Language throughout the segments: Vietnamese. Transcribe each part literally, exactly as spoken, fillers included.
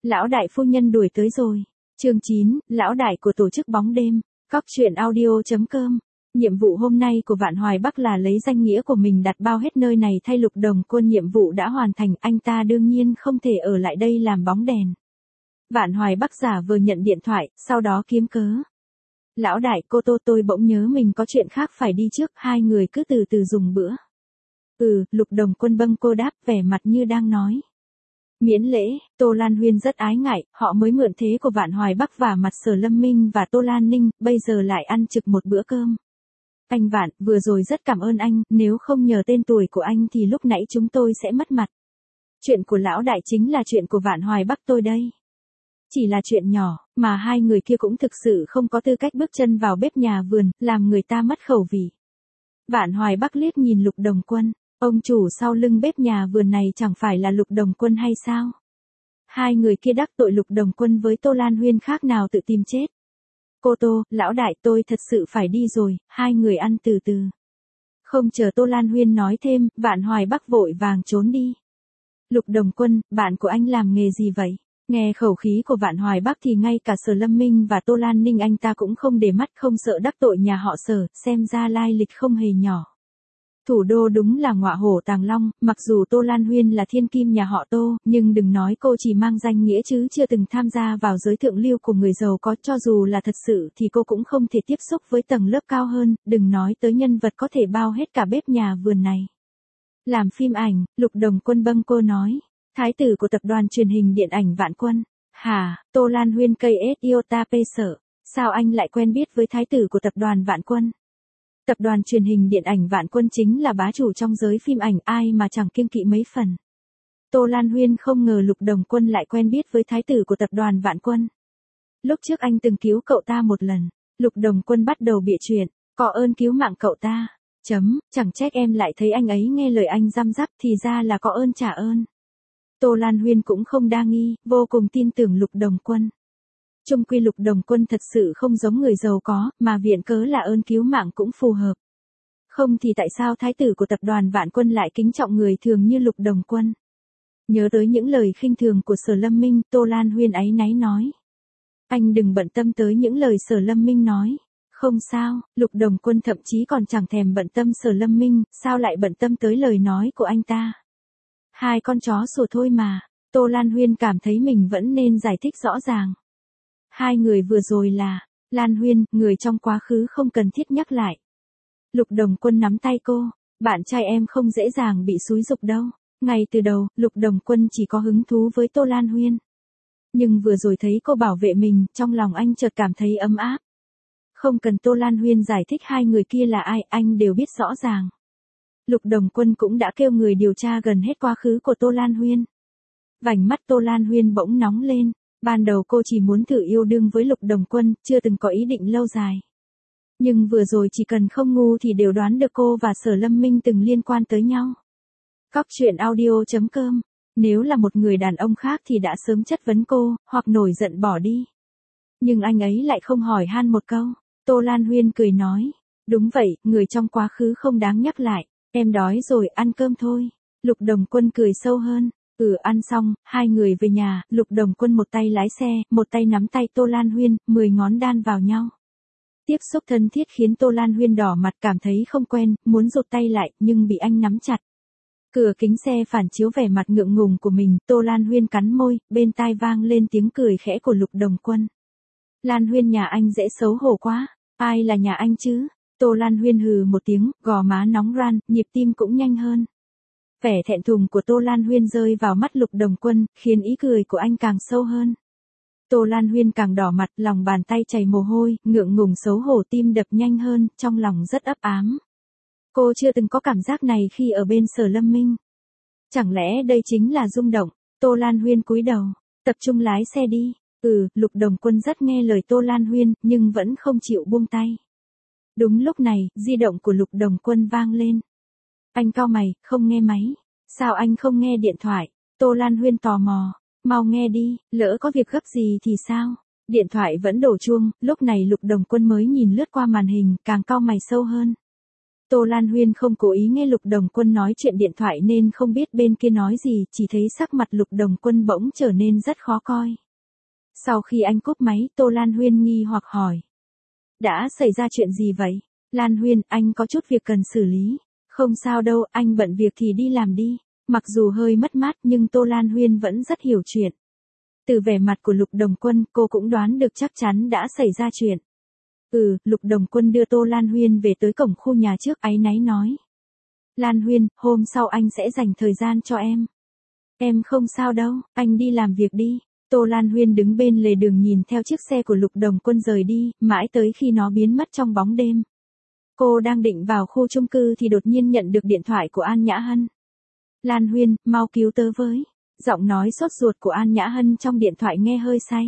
Lão đại phu nhân đuổi tới rồi. Chương chín, lão đại của tổ chức bóng đêm. Cóc truyện audio chấm com. Nhiệm vụ hôm nay của Vạn Hoài Bắc là lấy danh nghĩa của mình đặt bao hết nơi này thay Lục Đồng Quân. Nhiệm vụ đã hoàn thành, anh ta đương nhiên không thể ở lại đây làm bóng đèn. Vạn Hoài Bắc giả vờ nhận điện thoại, sau đó kiếm cớ. Lão đại, cô Tô, tôi bỗng nhớ mình có chuyện khác phải đi trước, hai người cứ từ từ dùng bữa. Ừ, Lục Đồng Quân bâng cô đáp, vẻ mặt như đang nói. Miễn lễ, Tô Lan Huyên rất ái ngại, họ mới mượn thế của Vạn Hoài Bắc và mặt Sở Lâm Minh và Tô Lan Ninh, bây giờ lại ăn trực một bữa cơm. Anh Vạn, vừa rồi rất cảm ơn anh, nếu không nhờ tên tuổi của anh thì lúc nãy chúng tôi sẽ mất mặt. Chuyện của lão đại chính là chuyện của Vạn Hoài Bắc tôi đây. Chỉ là chuyện nhỏ, mà hai người kia cũng thực sự không có tư cách bước chân vào bếp nhà vườn, làm người ta mất khẩu vị. Vạn Hoài Bắc liếc nhìn Lục Đồng Quân, ông chủ sau lưng bếp nhà vườn này chẳng phải là Lục Đồng Quân hay sao? Hai người kia đắc tội Lục Đồng Quân với Tô Lan Huyên khác nào tự tìm chết. Cô Tô, lão đại, tôi thật sự phải đi rồi, hai người ăn từ từ. Không chờ Tô Lan Huyên nói thêm, Vạn Hoài Bắc vội vàng trốn đi. Lục Đồng Quân, bạn của anh làm nghề gì vậy? Nghe khẩu khí của Vạn Hoài Bắc thì ngay cả Sở Lâm Minh và Tô Lan Ninh anh ta cũng không để mắt, không sợ đắc tội nhà họ Sở, xem ra lai lịch không hề nhỏ. Thủ đô đúng là ngọa hổ tàng long, mặc dù Tô Lan Huyên là thiên kim nhà họ Tô, nhưng đừng nói cô chỉ mang danh nghĩa chứ chưa từng tham gia vào giới thượng lưu của người giàu có, cho dù là thật sự thì cô cũng không thể tiếp xúc với tầng lớp cao hơn, đừng nói tới nhân vật có thể bao hết cả bếp nhà vườn này. Làm phim ảnh, Lục Đồng Quân bâng cô nói, thái tử của tập đoàn truyền hình điện ảnh Vạn Quân. Hả, Tô Lan Huyên cây ét iota p sợ, sao anh lại quen biết với thái tử của tập đoàn Vạn Quân? Tập đoàn truyền hình điện ảnh Vạn Quân chính là bá chủ trong giới phim ảnh, ai mà chẳng kiêng kỵ mấy phần. Tô Lan Huyên không ngờ Lục Đồng Quân lại quen biết với thái tử của tập đoàn Vạn Quân. Lúc trước anh từng cứu cậu ta một lần. Lục Đồng Quân bắt đầu bịa chuyện, có ơn cứu mạng cậu ta. Chấm, chẳng trách em lại thấy anh ấy nghe lời anh răm rắp, thì ra là có ơn trả ơn. Tô Lan Huyên cũng không đa nghi, vô cùng tin tưởng Lục Đồng Quân. Chung quy Lục Đồng Quân thật sự không giống người giàu có, mà viện cớ là ơn cứu mạng cũng phù hợp. Không thì tại sao thái tử của tập đoàn Vạn Quân lại kính trọng người thường như Lục Đồng Quân? Nhớ tới những lời khinh thường của Sở Lâm Minh, Tô Lan Huyên áy náy nói. Anh đừng bận tâm tới những lời Sở Lâm Minh nói. Không sao, Lục Đồng Quân thậm chí còn chẳng thèm bận tâm Sở Lâm Minh, sao lại bận tâm tới lời nói của anh ta? Hai con chó sủa thôi mà, Tô Lan Huyên cảm thấy mình vẫn nên giải thích rõ ràng. Hai người vừa rồi là, Lan Huyên, người trong quá khứ không cần thiết nhắc lại. Lục Đồng Quân nắm tay cô, bạn trai em không dễ dàng bị xúi giục đâu. Ngay từ đầu, Lục Đồng Quân chỉ có hứng thú với Tô Lan Huyên. Nhưng vừa rồi thấy cô bảo vệ mình, trong lòng anh chợt cảm thấy ấm áp. Không cần Tô Lan Huyên giải thích hai người kia là ai, anh đều biết rõ ràng. Lục Đồng Quân cũng đã kêu người điều tra gần hết quá khứ của Tô Lan Huyên. Vành mắt Tô Lan Huyên bỗng nóng lên. Ban đầu cô chỉ muốn thử yêu đương với Lục Đồng Quân, chưa từng có ý định lâu dài. Nhưng vừa rồi chỉ cần không ngu thì đều đoán được cô và Sở Lâm Minh từng liên quan tới nhau. Cóc truyện audio chấm com. Nếu là một người đàn ông khác thì đã sớm chất vấn cô, hoặc nổi giận bỏ đi. Nhưng anh ấy lại không hỏi han một câu. Tô Lan Huyên cười nói. Đúng vậy, người trong quá khứ không đáng nhắc lại. Em đói rồi, ăn cơm thôi. Lục Đồng Quân cười sâu hơn. Ừ, ăn xong, hai người về nhà, Lục Đồng Quân một tay lái xe, một tay nắm tay Tô Lan Huyên, mười ngón đan vào nhau. Tiếp xúc thân thiết khiến Tô Lan Huyên đỏ mặt, cảm thấy không quen, muốn rụt tay lại, nhưng bị anh nắm chặt. Cửa kính xe phản chiếu vẻ mặt ngượng ngùng của mình, Tô Lan Huyên cắn môi, bên tai vang lên tiếng cười khẽ của Lục Đồng Quân. Lan Huyên, nhà anh dễ xấu hổ quá, ai là nhà anh chứ? Tô Lan Huyên hừ một tiếng, gò má nóng ran, nhịp tim cũng nhanh hơn. Vẻ thẹn thùng của Tô Lan Huyên rơi vào mắt Lục Đồng Quân, khiến ý cười của anh càng sâu hơn. Tô Lan Huyên càng đỏ mặt, lòng bàn tay chảy mồ hôi, ngượng ngùng xấu hổ, tim đập nhanh hơn, trong lòng rất ấp ám. Cô chưa từng có cảm giác này khi ở bên Sở Lâm Minh. Chẳng lẽ đây chính là rung động? Tô Lan Huyên cúi đầu, tập trung lái xe đi. Ừ, Lục Đồng Quân rất nghe lời Tô Lan Huyên, nhưng vẫn không chịu buông tay. Đúng lúc này, di động của Lục Đồng Quân vang lên. Anh cau mày, không nghe máy. Sao anh không nghe điện thoại? Tô Lan Huyên tò mò. Mau nghe đi, lỡ có việc gấp gì thì sao? Điện thoại vẫn đổ chuông, lúc này Lục Đồng Quân mới nhìn lướt qua màn hình, càng cau mày sâu hơn. Tô Lan Huyên không cố ý nghe Lục Đồng Quân nói chuyện điện thoại nên không biết bên kia nói gì, chỉ thấy sắc mặt Lục Đồng Quân bỗng trở nên rất khó coi. Sau khi anh cúp máy, Tô Lan Huyên nghi hoặc hỏi. Đã xảy ra chuyện gì vậy? Lan Huyên, anh có chút việc cần xử lý. Không sao đâu, anh bận việc thì đi làm đi. Mặc dù hơi mất mát nhưng Tô Lan Huyên vẫn rất hiểu chuyện. Từ vẻ mặt của Lục Đồng Quân, cô cũng đoán được chắc chắn đã xảy ra chuyện. Ừ, Lục Đồng Quân đưa Tô Lan Huyên về tới cổng khu nhà trước, áy náy nói. Lan Huyên, hôm sau anh sẽ dành thời gian cho em. Em không sao đâu, anh đi làm việc đi. Tô Lan Huyên đứng bên lề đường nhìn theo chiếc xe của Lục Đồng Quân rời đi, mãi tới khi nó biến mất trong bóng đêm. Cô đang định vào khu chung cư thì đột nhiên nhận được điện thoại của An Nhã Hân. Lan Huyên, mau cứu tớ với. Giọng nói sốt ruột của An Nhã Hân trong điện thoại nghe hơi say.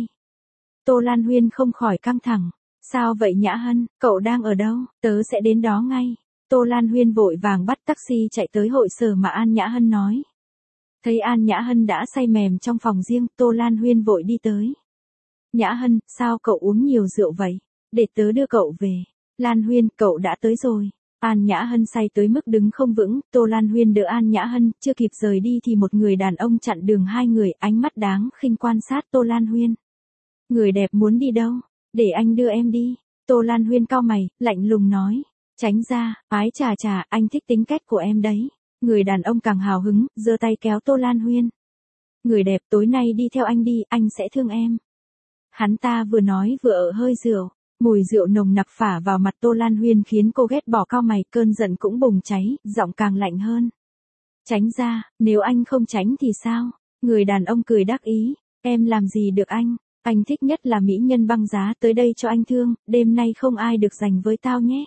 Tô Lan Huyên không khỏi căng thẳng. Sao vậy Nhã Hân, cậu đang ở đâu? Tớ sẽ đến đó ngay. Tô Lan Huyên vội vàng bắt taxi chạy tới hội sở mà An Nhã Hân nói. Thấy An Nhã Hân đã say mềm trong phòng riêng, Tô Lan Huyên vội đi tới. Nhã Hân, sao cậu uống nhiều rượu vậy? Để tớ đưa cậu về. Lan Huyên, cậu đã tới rồi. An Nhã Hân say tới mức đứng không vững, Tô Lan Huyên đỡ An Nhã Hân, chưa kịp rời đi thì một người đàn ông chặn đường hai người, ánh mắt đáng khinh quan sát Tô Lan Huyên. Người đẹp muốn đi đâu? Để anh đưa em đi. Tô Lan Huyên cau mày, lạnh lùng nói. Tránh ra, ái chà chà, anh thích tính cách của em đấy. Người đàn ông càng hào hứng, giơ tay kéo Tô Lan Huyên. Người đẹp, tối nay đi theo anh đi, anh sẽ thương em. Hắn ta vừa nói vừa ở hơi rượu. Mùi rượu nồng nặc phả vào mặt Tô Lan Huyên khiến cô ghét bỏ cau mày, cơn giận cũng bùng cháy, giọng càng lạnh hơn. Tránh ra, nếu anh không tránh thì sao? Người đàn ông cười đắc ý. Em làm gì được anh? Anh thích nhất là mỹ nhân băng giá, tới đây cho anh thương, đêm nay không ai được giành với tao nhé.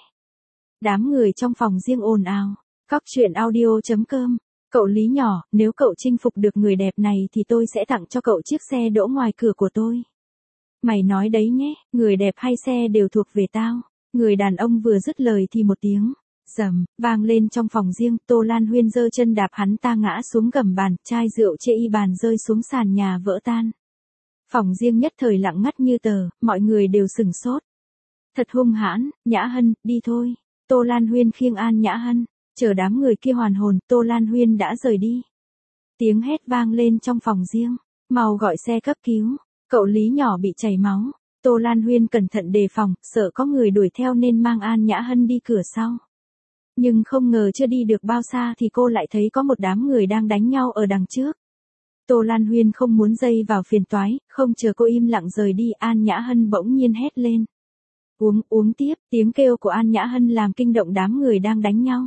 Đám người trong phòng riêng ồn ào. Cóc truyện audio chấm com. Cậu Lý nhỏ, nếu cậu chinh phục được người đẹp này thì tôi sẽ tặng cho cậu chiếc xe đỗ ngoài cửa của tôi. Mày nói đấy nhé, người đẹp hay xe đều thuộc về tao. Người đàn ông vừa dứt lời thì một tiếng rầm vang lên trong phòng riêng, Tô Lan Huyên giơ chân đạp hắn ta ngã xuống gầm bàn, chai rượu chê y bàn rơi xuống sàn nhà vỡ tan. Phòng riêng nhất thời lặng ngắt như tờ, mọi người đều sửng sốt. Thật hung hãn. Nhã Hân, đi thôi. Tô Lan Huyên khiêng An Nhã Hân, chờ đám người kia hoàn hồn, Tô Lan Huyên đã rời đi. Tiếng hét vang lên trong phòng riêng, mau gọi xe cấp cứu, cậu Lý nhỏ bị chảy máu. Tô Lan Huyên cẩn thận đề phòng, sợ có người đuổi theo nên mang An Nhã Hân đi cửa sau. Nhưng không ngờ chưa đi được bao xa thì cô lại thấy có một đám người đang đánh nhau ở đằng trước. Tô Lan Huyên không muốn dây vào phiền toái, không chờ cô im lặng rời đi, An Nhã Hân bỗng nhiên hét lên. Uống, uống tiếp, tiếng kêu của An Nhã Hân làm kinh động đám người đang đánh nhau.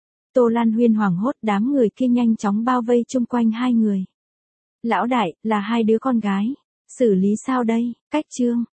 Tô Lan Huyên hoảng hốt, đám người kia nhanh chóng bao vây chung quanh hai người. Lão đại, là hai đứa con gái. Xử lý sao đây? Cách chương.